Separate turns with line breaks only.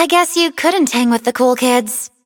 I guess you couldn't hang with the cool kids.